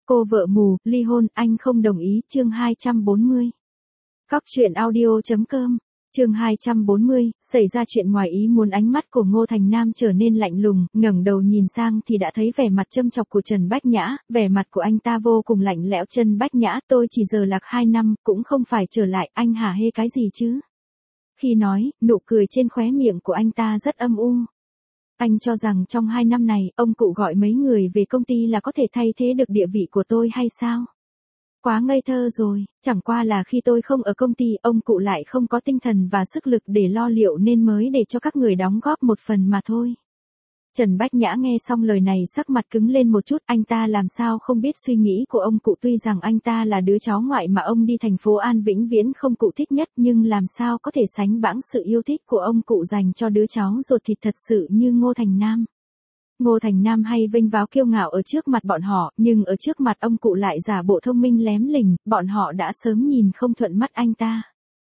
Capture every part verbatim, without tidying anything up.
Cô vợ mù, ly hôn, anh không đồng ý, chương hai trăm bốn mươi. Cóc truyện audio chấm com, chương hai trăm bốn mươi, xảy ra chuyện ngoài ý muốn. Ánh mắt của Ngô Thành Nam trở nên lạnh lùng, ngẩng đầu nhìn sang thì đã thấy vẻ mặt châm chọc của Trần Bách Nhã, vẻ mặt của anh ta vô cùng lạnh lẽo. Trần Bách Nhã, tôi chỉ giờ lạc hai năm, cũng không phải trở lại, anh hả hê cái gì chứ? Khi nói, nụ cười trên khóe miệng của anh ta rất âm u. Anh cho rằng trong hai năm này, ông cụ gọi mấy người về công ty là có thể thay thế được địa vị của tôi hay sao? Quá ngây thơ rồi, chẳng qua là khi tôi không ở công ty, ông cụ lại không có tinh thần và sức lực để lo liệu nên mới để cho các người đóng góp một phần mà thôi. Trần Bách Nhã nghe xong lời này sắc mặt cứng lên một chút, anh ta làm sao không biết suy nghĩ của ông cụ. Tuy rằng anh ta là đứa cháu ngoại mà ông đi thành phố An vĩnh viễn không cụ thích nhất, nhưng làm sao có thể sánh bãng sự yêu thích của ông cụ dành cho đứa cháu ruột thịt thật sự như Ngô Thành Nam. Ngô Thành Nam hay vênh váo kiêu ngạo ở trước mặt bọn họ, nhưng ở trước mặt ông cụ lại giả bộ thông minh lém lỉnh, bọn họ đã sớm nhìn không thuận mắt anh ta.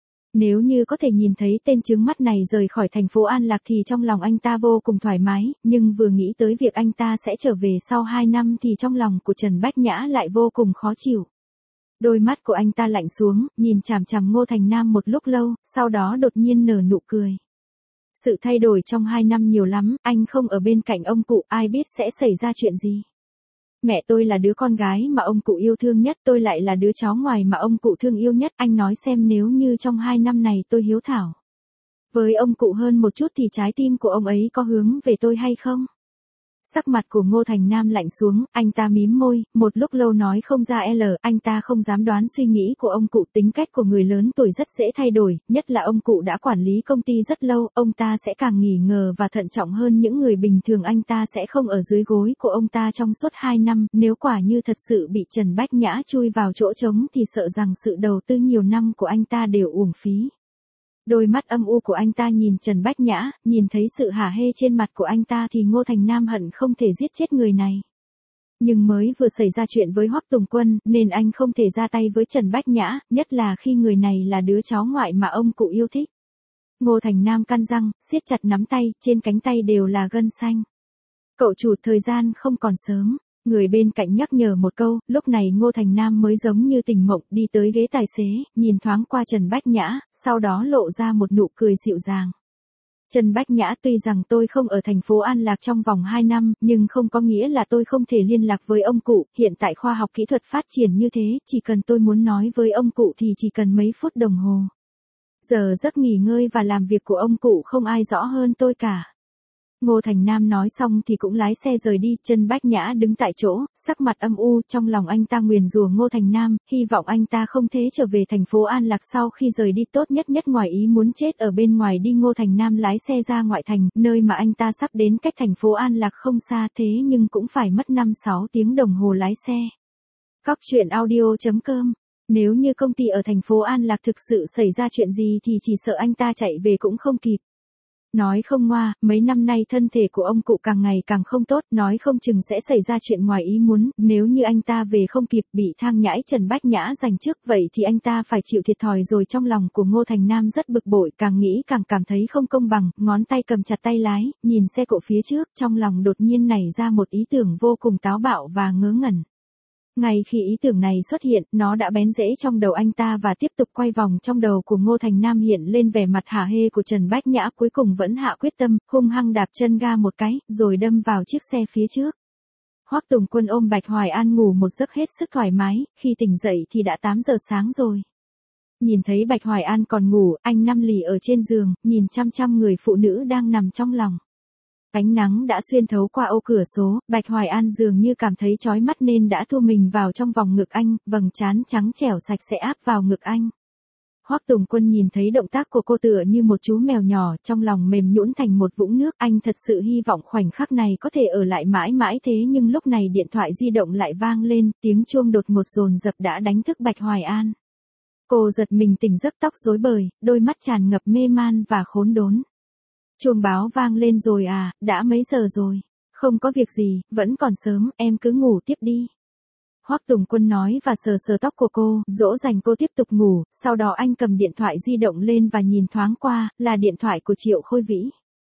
Nếu như có thể nhìn thấy tên chướng mắt này rời khỏi thành phố An Lạc thì trong lòng anh ta vô cùng thoải mái, nhưng vừa nghĩ tới việc anh ta sẽ trở về sau hai năm thì trong lòng của Trần Bách Nhã lại vô cùng khó chịu. Đôi mắt của anh ta lạnh xuống, nhìn chằm chằm Ngô Thành Nam một lúc lâu, sau đó đột nhiên nở nụ cười. Sự thay đổi trong hai năm nhiều lắm, anh không ở bên cạnh ông cụ, ai biết sẽ xảy ra chuyện gì. Mẹ tôi là đứa con gái mà ông cụ yêu thương nhất, tôi lại là đứa cháu ngoài mà ông cụ thương yêu nhất. Anh nói xem, nếu như trong hai năm này tôi hiếu thảo với ông cụ hơn một chút thì trái tim của ông ấy có hướng về tôi hay không? Sắc mặt của Ngô Thành Nam lạnh xuống, anh ta mím môi, một lúc lâu nói không ra L, anh ta không dám đoán suy nghĩ của ông cụ. Tính cách của người lớn tuổi rất dễ thay đổi, nhất là ông cụ đã quản lý công ty rất lâu, ông ta sẽ càng nghỉ ngờ và thận trọng hơn những người bình thường. Anh ta sẽ không ở dưới gối của ông ta trong suốt hai năm, nếu quả như thật sự bị Trần Bách Nhã chui vào chỗ trống thì sợ rằng sự đầu tư nhiều năm của anh ta đều uổng phí. Đôi mắt âm u của anh ta nhìn Trần Bách Nhã, nhìn thấy sự hả hê trên mặt của anh ta thì Ngô Thành Nam hận không thể giết chết người này. Nhưng mới vừa xảy ra chuyện với Hoắc Tùng Quân, nên anh không thể ra tay với Trần Bách Nhã, nhất là khi người này là đứa cháu ngoại mà ông cụ yêu thích. Ngô Thành Nam căn răng, siết chặt nắm tay, trên cánh tay đều là gân xanh. Cậu chủ, thời gian không còn sớm. Người bên cạnh nhắc nhở một câu, lúc này Ngô Thành Nam mới giống như tỉnh mộng đi tới ghế tài xế, nhìn thoáng qua Trần Bách Nhã, sau đó lộ ra một nụ cười dịu dàng. Trần Bách Nhã, tuy rằng tôi không ở thành phố An Lạc trong vòng hai năm, nhưng không có nghĩa là tôi không thể liên lạc với ông cụ. Hiện tại khoa học kỹ thuật phát triển như thế, chỉ cần tôi muốn nói với ông cụ thì chỉ cần mấy phút đồng hồ. Giờ giấc nghỉ ngơi và làm việc của ông cụ không ai rõ hơn tôi cả. Ngô Thành Nam nói xong thì cũng lái xe rời đi. Trần Bách Nhã đứng tại chỗ, sắc mặt âm u, trong lòng anh ta nguyền rủa Ngô Thành Nam, hy vọng anh ta không thể trở về thành phố An Lạc sau khi rời đi. Tốt nhất nhất ngoài ý muốn chết ở bên ngoài đi. Ngô Thành Nam lái xe ra ngoại thành, nơi mà anh ta sắp đến cách thành phố An Lạc không xa, thế nhưng cũng phải mất năm sáu tiếng đồng hồ lái xe. Cóc truyện audio chấm com. Nếu như công ty ở thành phố An Lạc thực sự xảy ra chuyện gì thì chỉ sợ anh ta chạy về cũng không kịp. Nói không ngoa, mấy năm nay thân thể của ông cụ càng ngày càng không tốt, nói không chừng sẽ xảy ra chuyện ngoài ý muốn. Nếu như anh ta về không kịp, bị thang nhãi Trần Bách Nhã giành trước, vậy thì anh ta phải chịu thiệt thòi rồi. Trong lòng của Ngô Thành Nam rất bực bội, càng nghĩ càng cảm thấy không công bằng, ngón tay cầm chặt tay lái, nhìn xe cộ phía trước, trong lòng đột nhiên nảy ra một ý tưởng vô cùng táo bạo và ngớ ngẩn. Ngay khi ý tưởng này xuất hiện, nó đã bén rễ trong đầu anh ta và tiếp tục quay vòng trong đầu của Ngô Thành Nam. Hiện lên vẻ mặt hả hê của Trần Bách Nhã, cuối cùng vẫn hạ quyết tâm, hung hăng đạp chân ga một cái, rồi đâm vào chiếc xe phía trước. Hoắc Tùng Quân ôm Bạch Hoài An ngủ một giấc hết sức thoải mái, khi tỉnh dậy thì đã tám giờ sáng rồi. Nhìn thấy Bạch Hoài An còn ngủ, anh nằm lì ở trên giường, nhìn chăm chăm người phụ nữ đang nằm trong lòng. Ánh nắng đã xuyên thấu qua ô cửa sổ, Bạch Hoài An dường như cảm thấy chói mắt nên đã thu mình vào trong vòng ngực anh, vầng trán trắng trẻo sạch sẽ áp vào ngực anh. Hoắc Tùng Quân nhìn thấy động tác của cô tựa như một chú mèo nhỏ, trong lòng mềm nhũn thành một vũng nước. Anh thật sự hy vọng khoảnh khắc này có thể ở lại mãi mãi, thế nhưng lúc này điện thoại di động lại vang lên, tiếng chuông đột ngột dồn dập đã đánh thức Bạch Hoài An. Cô giật mình tỉnh giấc, tóc rối bời, đôi mắt tràn ngập mê man và khốn đốn. Chuông báo vang lên rồi à, đã mấy giờ rồi? Không có việc gì, vẫn còn sớm, em cứ ngủ tiếp đi. Hoắc Tùng Quân nói và sờ sờ tóc của cô, dỗ dành cô tiếp tục ngủ. Sau đó anh cầm điện thoại di động lên và nhìn thoáng qua, là điện thoại của Triệu Khôi Vĩ.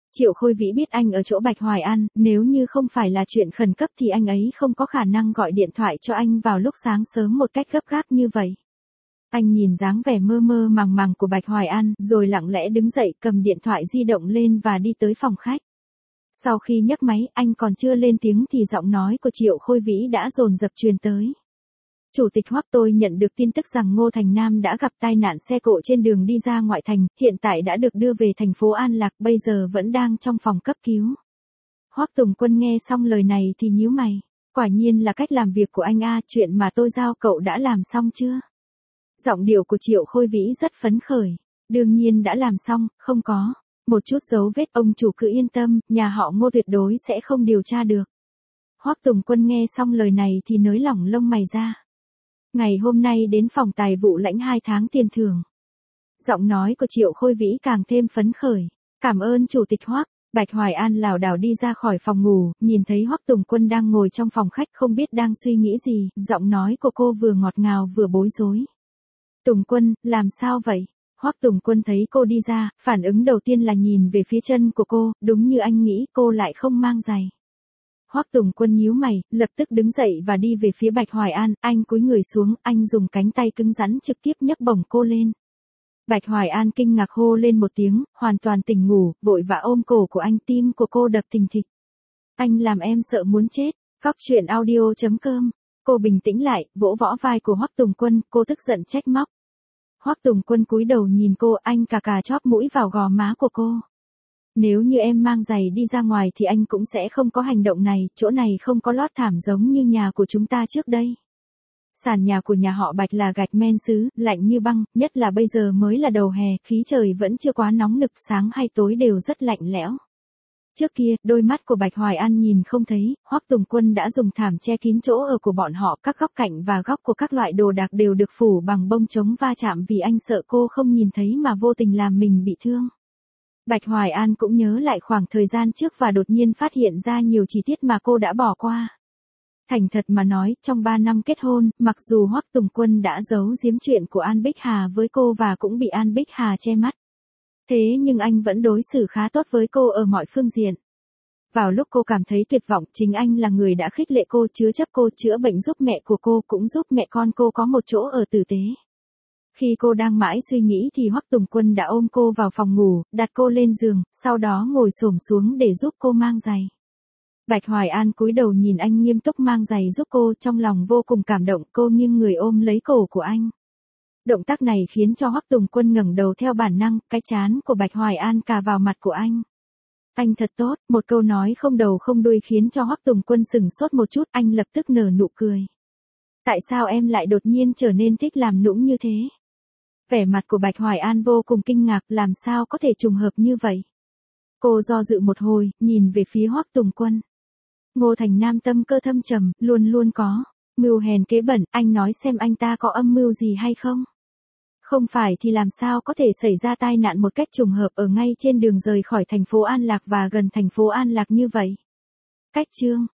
Triệu Khôi Vĩ biết anh ở chỗ Bạch Hoài An, nếu như không phải là chuyện khẩn cấp thì anh ấy không có khả năng gọi điện thoại cho anh vào lúc sáng sớm một cách gấp gáp như vậy. Anh nhìn dáng vẻ mơ mơ màng màng của Bạch Hoài An, rồi lặng lẽ đứng dậy cầm điện thoại di động lên và đi tới phòng khách. Sau khi nhấc máy, anh còn chưa lên tiếng thì giọng nói của Triệu Khôi Vĩ đã dồn dập truyền tới. Chủ tịch Hoắc, tôi nhận được tin tức rằng Ngô Thành Nam đã gặp tai nạn xe cộ trên đường đi ra ngoại thành, hiện tại đã được đưa về thành phố An Lạc, bây giờ vẫn đang trong phòng cấp cứu. Hoắc Tùng Quân nghe xong lời này thì nhíu mày. Quả nhiên là cách làm việc của anh a, chuyện mà tôi giao cậu đã làm xong chưa? Giọng điệu của Triệu Khôi Vĩ rất phấn khởi. Đương nhiên đã làm xong, không có một chút dấu vết, ông chủ cứ yên tâm, nhà họ Ngô tuyệt đối sẽ không điều tra được. Hoắc Tùng Quân nghe xong lời này thì nới lỏng lông mày ra. Ngày hôm nay đến phòng tài vụ lãnh hai tháng tiền thưởng. Giọng nói của Triệu Khôi Vĩ càng thêm phấn khởi. Cảm ơn chủ tịch Hoắc. Bạch Hoài An lảo đảo đi ra khỏi phòng ngủ, nhìn thấy Hoắc Tùng Quân đang ngồi trong phòng khách không biết đang suy nghĩ gì, giọng nói của cô vừa ngọt ngào vừa bối rối. Tùng Quân, làm sao vậy? Hoắc Tùng Quân thấy cô đi ra, phản ứng đầu tiên là nhìn về phía chân của cô, đúng như anh nghĩ, cô lại không mang giày. Hoắc Tùng Quân nhíu mày, lập tức đứng dậy và đi về phía Bạch Hoài An, anh cúi người xuống, anh dùng cánh tay cứng rắn trực tiếp nhấc bổng cô lên. Bạch Hoài An kinh ngạc hô lên một tiếng, hoàn toàn tỉnh ngủ, vội vã ôm cổ của anh, tim của cô đập thình thịch. Anh làm em sợ muốn chết. Cóc truyện audio chấm com. Cô bình tĩnh lại, vỗ võ vai của Hoắc Tùng Quân, cô tức giận trách móc. Hoắc Tùng Quân cúi đầu nhìn cô, anh cà cà chóp mũi vào gò má của cô. Nếu như em mang giày đi ra ngoài thì anh cũng sẽ không có hành động này, chỗ này không có lót thảm giống như nhà của chúng ta trước đây. Sàn nhà của nhà họ Bạch là gạch men sứ, lạnh như băng, nhất là bây giờ mới là đầu hè, khí trời vẫn chưa quá nóng nực, sáng hay tối đều rất lạnh lẽo. Trước kia, đôi mắt của Bạch Hoài An nhìn không thấy, Hoắc Tùng Quân đã dùng thảm che kín chỗ ở của bọn họ, các góc cạnh và góc của các loại đồ đạc đều được phủ bằng bông chống va chạm vì anh sợ cô không nhìn thấy mà vô tình làm mình bị thương. Bạch Hoài An cũng nhớ lại khoảng thời gian trước và đột nhiên phát hiện ra nhiều chi tiết mà cô đã bỏ qua. Thành thật mà nói, trong ba năm kết hôn, mặc dù Hoắc Tùng Quân đã giấu giếm chuyện của An Bích Hà với cô và cũng bị An Bích Hà che mắt. Thế nhưng anh vẫn đối xử khá tốt với cô ở mọi phương diện. Vào lúc cô cảm thấy tuyệt vọng, chính anh là người đã khích lệ cô, chứa chấp cô, chữa bệnh giúp mẹ của cô, cũng giúp mẹ con cô có một chỗ ở tử tế. Khi cô đang mãi suy nghĩ thì Hoắc Tùng Quân đã ôm cô vào phòng ngủ, đặt cô lên giường, sau đó ngồi xổm xuống để giúp cô mang giày. Bạch Hoài An cúi đầu nhìn anh nghiêm túc mang giày giúp cô, trong lòng vô cùng cảm động, cô nghiêng người ôm lấy cổ của anh. Động tác này khiến cho Hoắc Tùng Quân ngẩng đầu theo bản năng, cái trán của Bạch Hoài An cà vào mặt của anh. Anh thật tốt, một câu nói không đầu không đuôi khiến cho Hoắc Tùng Quân sửng sốt một chút, anh lập tức nở nụ cười. Tại sao em lại đột nhiên trở nên thích làm nũng như thế? Vẻ mặt của Bạch Hoài An vô cùng kinh ngạc, làm sao có thể trùng hợp như vậy? Cô do dự một hồi, nhìn về phía Hoắc Tùng Quân. Ngô Thành Nam tâm cơ thâm trầm, luôn luôn có mưu hèn kế bẩn, anh nói xem anh ta có âm mưu gì hay không? Không phải thì làm sao có thể xảy ra tai nạn một cách trùng hợp ở ngay trên đường rời khỏi thành phố An Lạc và gần thành phố An Lạc như vậy? Cách chương